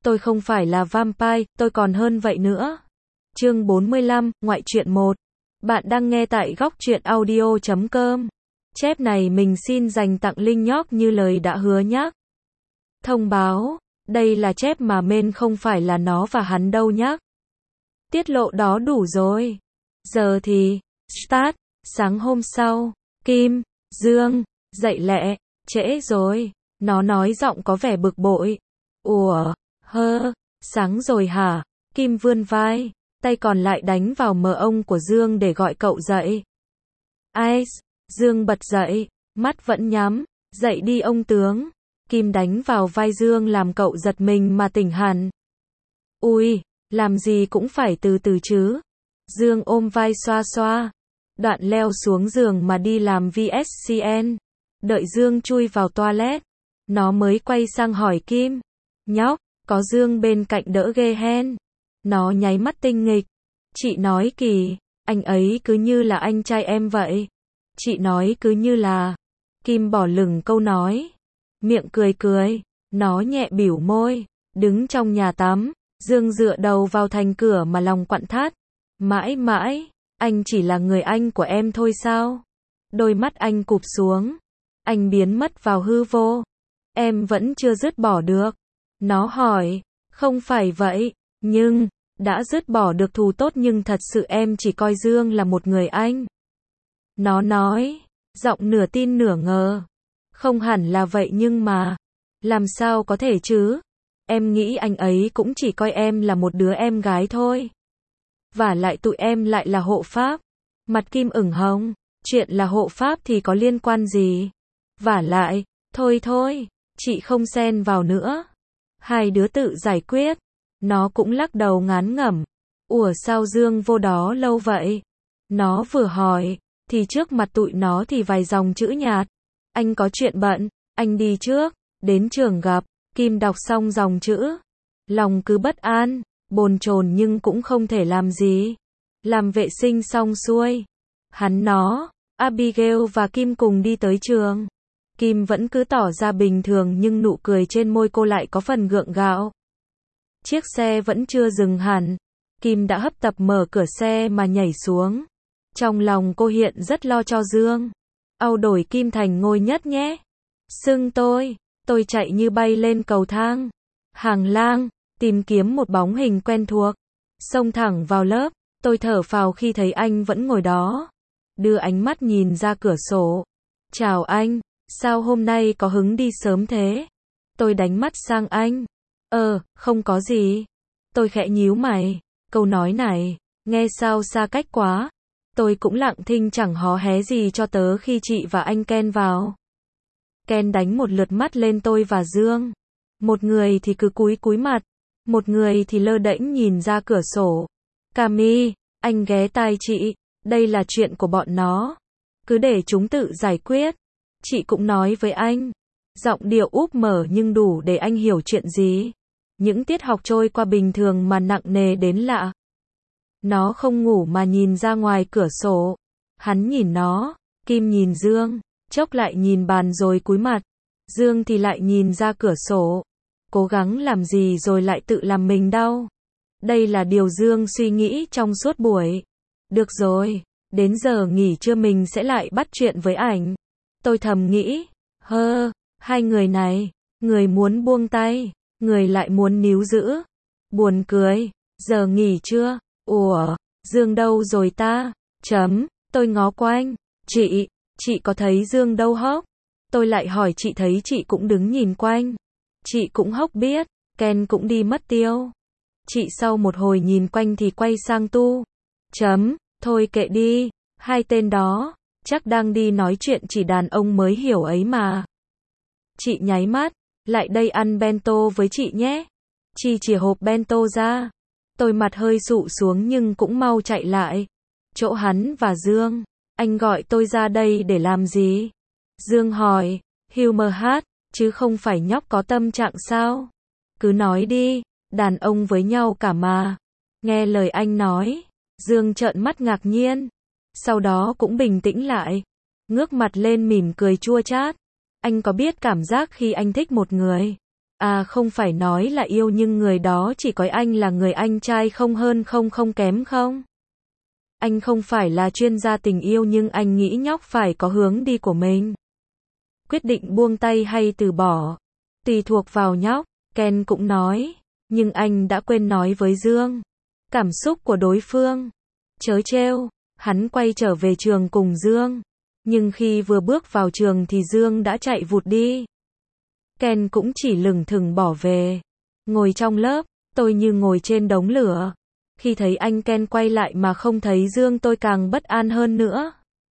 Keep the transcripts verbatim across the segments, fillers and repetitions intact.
tôi không phải là vampire, tôi còn hơn vậy nữa. Chương bốn mươi lăm, ngoại truyện một. Bạn đang nghe tại góc truyện audio chấm com. Chép này mình xin dành tặng Linh Nhóc như lời đã hứa nhắc. Thông báo, đây là chép mà men không phải là nó và hắn đâu nhắc. Tiết lộ đó đủ rồi. Giờ thì, start, sáng hôm sau, Kim, Dương, dậy lẹ, trễ rồi. Nó nói giọng có vẻ bực bội. Ủa, hơ, sáng rồi hả? Kim vươn vai, tay còn lại đánh vào mờ ông của Dương để gọi cậu dậy. Ice, Dương bật dậy, mắt vẫn nhắm, dậy đi ông tướng. Kim đánh vào vai Dương làm cậu giật mình mà tỉnh hẳn. Ui, làm gì cũng phải từ từ chứ. Dương ôm vai xoa xoa. Đoạn leo xuống giường mà đi làm vê ét xê en. Đợi Dương chui vào toilet, nó mới quay sang hỏi Kim. Nhóc, có Dương bên cạnh đỡ ghê hen. Nó nháy mắt tinh nghịch. Chị nói kỳ, anh ấy cứ như là anh trai em vậy. Chị nói cứ như là. Kim bỏ lửng câu nói. Miệng cười cười, nó nhẹ bỉu môi. Đứng trong nhà tắm, Dương dựa đầu vào thành cửa mà lòng quặn thắt. Mãi mãi, anh chỉ là người anh của em thôi sao? Đôi mắt anh cụp xuống. Anh biến mất vào hư vô. Em vẫn chưa dứt bỏ được. Nó hỏi, không phải vậy, nhưng, đã dứt bỏ được thù tốt nhưng thật sự em chỉ coi Dương là một người anh. Nó nói, giọng nửa tin nửa ngờ. Không hẳn là vậy nhưng mà, làm sao có thể chứ? Em nghĩ anh ấy cũng chỉ coi em là một đứa em gái thôi. Vả lại tụi em lại là hộ pháp. Mặt Kim ửng hồng, chuyện là hộ pháp thì có liên quan gì? Vả lại, thôi thôi, chị không xen vào nữa. Hai đứa tự giải quyết. Nó cũng lắc đầu ngán ngẩm. Ủa sao Dương vô đó lâu vậy? Nó vừa hỏi, thì trước mặt tụi nó thì vài dòng chữ nhạt. Anh có chuyện bận, anh đi trước, đến trường gặp. Kim đọc xong dòng chữ. Lòng cứ bất an, bồn chồn nhưng cũng không thể làm gì. Làm vệ sinh xong xuôi. Hắn nó, Abigail và Kim cùng đi tới trường. Kim vẫn cứ tỏ ra bình thường nhưng nụ cười trên môi cô lại có phần gượng gạo. Chiếc xe vẫn chưa dừng hẳn. Kim đã hấp tấp mở cửa xe mà nhảy xuống. Trong lòng cô hiện rất lo cho Dương. Au đổi Kim thành Ngôi Nhất nhé. Xưng tôi, tôi chạy như bay lên cầu thang. Hàng lang, tìm kiếm một bóng hình quen thuộc. Xông thẳng vào lớp, tôi thở phào khi thấy anh vẫn ngồi đó. Đưa ánh mắt nhìn ra cửa sổ. Chào anh, sao hôm nay có hứng đi sớm thế? Tôi đánh mắt sang anh. Ờ, không có gì. Tôi khẽ nhíu mày. Câu nói này, nghe sao xa cách quá. Tôi cũng lặng thinh chẳng hó hé gì cho tớ khi chị và anh Ken vào. Ken đánh một lượt mắt lên tôi và Dương. Một người thì cứ cúi cúi mặt. Một người thì lơ đễnh nhìn ra cửa sổ. Cami, anh ghé tai chị. Đây là chuyện của bọn nó. Cứ để chúng tự giải quyết. Chị cũng nói với anh. Giọng điệu úp mở nhưng đủ để anh hiểu chuyện gì. Những tiết học trôi qua bình thường mà nặng nề đến lạ. Nó không ngủ mà nhìn ra ngoài cửa sổ. Hắn nhìn nó, Kim nhìn Dương, chốc lại nhìn bàn rồi cúi mặt. Dương thì lại nhìn ra cửa sổ. Cố gắng làm gì rồi lại tự làm mình đau. Đây là điều Dương suy nghĩ trong suốt buổi. Được rồi, đến giờ nghỉ trưa mình sẽ lại bắt chuyện với ảnh. Tôi thầm nghĩ, hơ, hai người này, người muốn buông tay, người lại muốn níu giữ. Buồn cười, giờ nghỉ trưa, ủa, Dương đâu rồi ta? Chấm, tôi ngó quanh, chị, chị có thấy Dương đâu hốc? Tôi lại hỏi chị thấy chị cũng đứng nhìn quanh. Chị cũng hốc biết, Ken cũng đi mất tiêu. Chị sau một hồi nhìn quanh thì quay sang Tu. Chấm, thôi kệ đi, hai tên đó, chắc đang đi nói chuyện chỉ đàn ông mới hiểu ấy mà. Chị nháy mắt, lại đây ăn bento với chị nhé. Chi chìa hộp bento ra. Tôi mặt hơi sụ xuống nhưng cũng mau chạy lại. Chỗ hắn và Dương, anh gọi tôi ra đây để làm gì? Dương hỏi, humor hát, chứ không phải nhóc có tâm trạng sao? Cứ nói đi, đàn ông với nhau cả mà. Nghe lời anh nói, Dương trợn mắt ngạc nhiên. Sau đó cũng bình tĩnh lại. Ngước mặt lên mỉm cười chua chát. Anh có biết cảm giác khi anh thích một người, À không phải nói là yêu nhưng người đó chỉ coi anh là người anh trai không hơn không không kém không? Anh không phải là chuyên gia tình yêu nhưng anh nghĩ nhóc phải có hướng đi của mình. Quyết định buông tay hay từ bỏ, tùy thuộc vào nhóc, Ken cũng nói. Nhưng anh đã quên nói với Dương cảm xúc của đối phương. Chớ trêu, hắn quay trở về trường cùng Dương. Nhưng khi vừa bước vào trường thì Dương đã chạy vụt đi. Ken cũng chỉ lững thững bỏ về. Ngồi trong lớp, tôi như ngồi trên đống lửa. Khi thấy anh Ken quay lại mà không thấy Dương tôi càng bất an hơn nữa.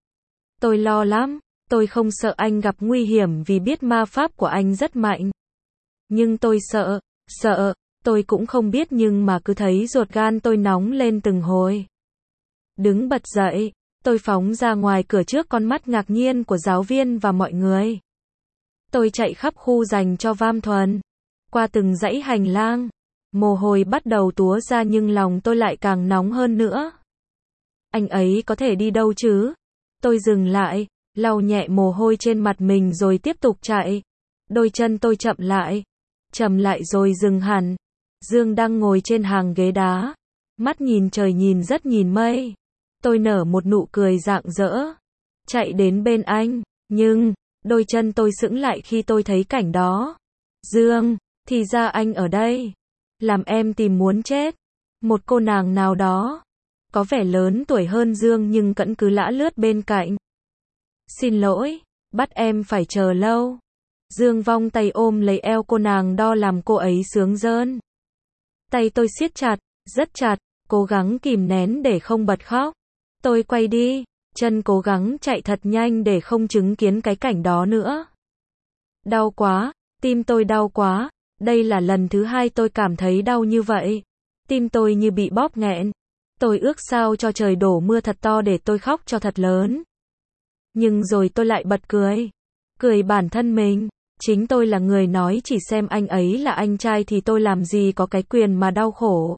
Tôi lo lắm, tôi không sợ anh gặp nguy hiểm vì biết ma pháp của anh rất mạnh. Nhưng tôi sợ, sợ, tôi cũng không biết nhưng mà cứ thấy ruột gan tôi nóng lên từng hồi. Đứng bật dậy, tôi phóng ra ngoài cửa trước con mắt ngạc nhiên của giáo viên và mọi người. Tôi chạy khắp khu dành cho Vam Thuần, qua từng dãy hành lang. Mồ hôi bắt đầu túa ra nhưng lòng tôi lại càng nóng hơn nữa. Anh ấy có thể đi đâu chứ? Tôi dừng lại, lau nhẹ mồ hôi trên mặt mình rồi tiếp tục chạy. Đôi chân tôi chậm lại, chậm lại rồi dừng hẳn. Dương đang ngồi trên hàng ghế đá, mắt nhìn trời nhìn rất nhìn mây. Tôi nở một nụ cười rạng rỡ, chạy đến bên anh, nhưng đôi chân tôi sững lại khi tôi thấy cảnh đó. Dương, thì ra anh ở đây. Làm em tìm muốn chết. Một cô nàng nào đó, có vẻ lớn tuổi hơn Dương nhưng vẫn cứ lả lướt bên cạnh. Xin lỗi, bắt em phải chờ lâu. Dương vòng tay ôm lấy eo cô nàng đo làm cô ấy sướng rơn. Tay tôi siết chặt, rất chặt, cố gắng kìm nén để không bật khóc. Tôi quay đi, chân cố gắng chạy thật nhanh để không chứng kiến cái cảnh đó nữa. Đau quá, tim tôi đau quá. Đây là lần thứ hai tôi cảm thấy đau như vậy. Tim tôi như bị bóp nghẹn. Tôi ước sao cho trời đổ mưa thật to để tôi khóc cho thật lớn. Nhưng rồi tôi lại bật cười. Cười bản thân mình. Chính tôi là người nói chỉ xem anh ấy là anh trai thì tôi làm gì có cái quyền mà đau khổ.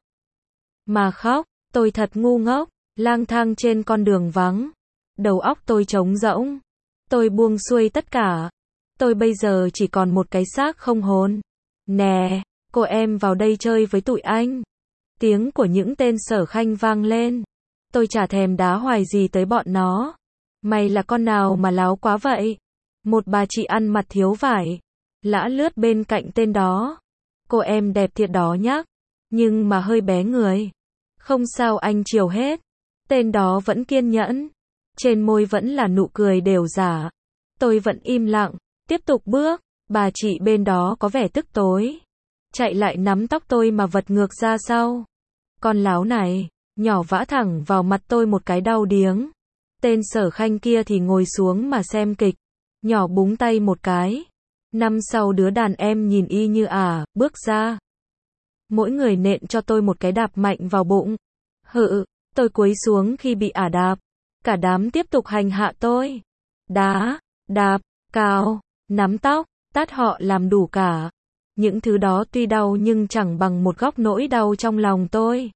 Mà khóc, tôi thật ngu ngốc, lang thang trên con đường vắng. Đầu óc tôi trống rỗng. Tôi buông xuôi tất cả. Tôi bây giờ chỉ còn một cái xác không hồn. Nè, cô em vào đây chơi với tụi anh. Tiếng của những tên Sở Khanh vang lên. Tôi chả thèm đá hoài gì tới bọn nó. Mày là con nào mà láo quá vậy? Một bà chị ăn mặc thiếu vải lả lướt bên cạnh tên đó. Cô em đẹp thiệt đó nhắc, nhưng mà hơi bé người. Không sao anh chiều hết. Tên đó vẫn kiên nhẫn. Trên môi vẫn là nụ cười đều giả. Tôi vẫn im lặng, tiếp tục bước. Bà chị bên đó có vẻ tức tối. Chạy lại nắm tóc tôi mà vật ngược ra sau. Con láo này, nhỏ vã thẳng vào mặt tôi một cái đau điếng. Tên Sở Khanh kia thì ngồi xuống mà xem kịch. Nhỏ búng tay một cái. Năm sau đứa đàn em nhìn y như à, bước ra. Mỗi người nện cho tôi một cái đạp mạnh vào bụng. Hự, tôi cúi xuống khi bị ả đạp. Cả đám tiếp tục hành hạ tôi. Đá, đạp, cào, nắm tóc, tát họ làm đủ cả. Những thứ đó tuy đau nhưng chẳng bằng một góc nỗi đau trong lòng tôi.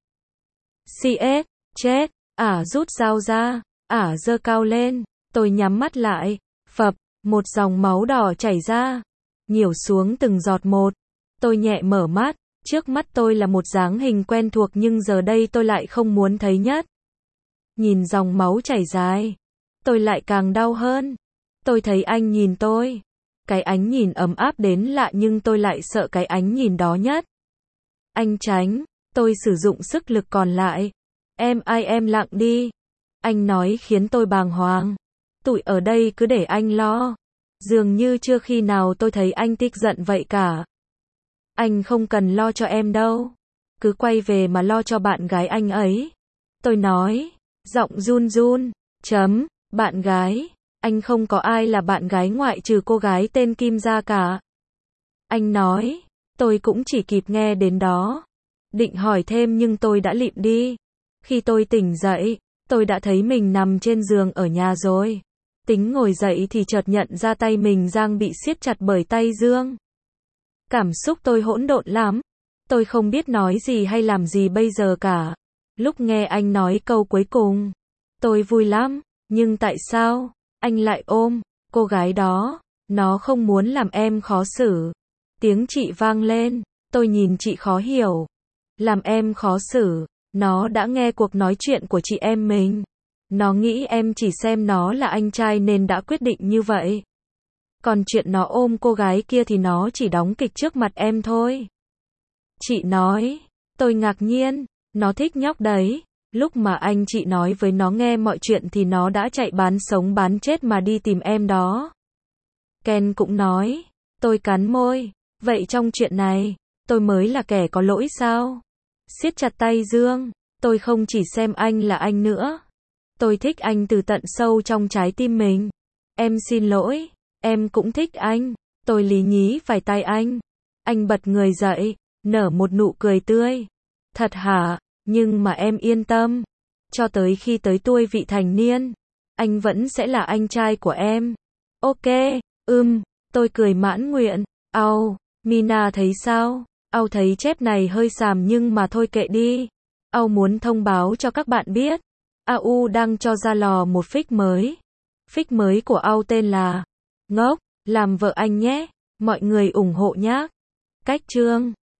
xê ét, chết, ả rút dao ra, ả giơ cao lên, tôi nhắm mắt lại, phập, một dòng máu đỏ chảy ra, nhiểu xuống từng giọt một. Tôi nhẹ mở mắt, trước mắt tôi là một dáng hình quen thuộc nhưng giờ đây tôi lại không muốn thấy nhất. Nhìn dòng máu chảy dài, tôi lại càng đau hơn. Tôi thấy anh nhìn tôi. Cái ánh nhìn ấm áp đến lạ nhưng tôi lại sợ cái ánh nhìn đó nhất. Anh tránh, tôi sử dụng sức lực còn lại. Em ai em lặng đi. Anh nói khiến tôi bàng hoàng. Tụi ở đây cứ để anh lo. Dường như chưa khi nào tôi thấy anh tức giận vậy cả. Anh không cần lo cho em đâu. Cứ quay về mà lo cho bạn gái anh ấy. Tôi nói, giọng run run, chấm, bạn gái. Anh không có ai là bạn gái ngoại trừ cô gái tên Kim Gia cả. Anh nói, tôi cũng chỉ kịp nghe đến đó. Định hỏi thêm nhưng tôi đã lịm đi. Khi tôi tỉnh dậy, tôi đã thấy mình nằm trên giường ở nhà rồi. Tính ngồi dậy thì chợt nhận ra tay mình đang bị siết chặt bởi tay Dương. Cảm xúc tôi hỗn độn lắm. Tôi không biết nói gì hay làm gì bây giờ cả. Lúc nghe anh nói câu cuối cùng, tôi vui lắm, nhưng tại sao anh lại ôm cô gái đó? Nó không muốn làm em khó xử. Tiếng chị vang lên, tôi nhìn chị khó hiểu. Làm em khó xử, nó đã nghe cuộc nói chuyện của chị em mình. Nó nghĩ em chỉ xem nó là anh trai nên đã quyết định như vậy. Còn chuyện nó ôm cô gái kia thì nó chỉ đóng kịch trước mặt em thôi. Chị nói, tôi ngạc nhiên, nó thích nhóc đấy. Lúc mà anh chị nói với nó nghe mọi chuyện thì nó đã chạy bán sống bán chết mà đi tìm em đó. Ken cũng nói, tôi cắn môi, vậy trong chuyện này, tôi mới là kẻ có lỗi sao? Siết chặt tay Dương, tôi không chỉ xem anh là anh nữa. Tôi thích anh từ tận sâu trong trái tim mình. Em xin lỗi, em cũng thích anh. Tôi lý nhí vài tay anh. Anh bật người dậy, nở một nụ cười tươi. Thật hả? Nhưng mà em yên tâm. Cho tới khi tới tuổi vị thành niên, anh vẫn sẽ là anh trai của em. Ok, ừm, tôi cười mãn nguyện. Au, Mina thấy sao? Au thấy chép này hơi xàm nhưng mà thôi kệ đi. Au muốn thông báo cho các bạn biết. a u đang cho ra lò một fic mới. Fic mới của Au tên là Ngốc, làm vợ anh nhé. Mọi người ủng hộ nhé. Cách chương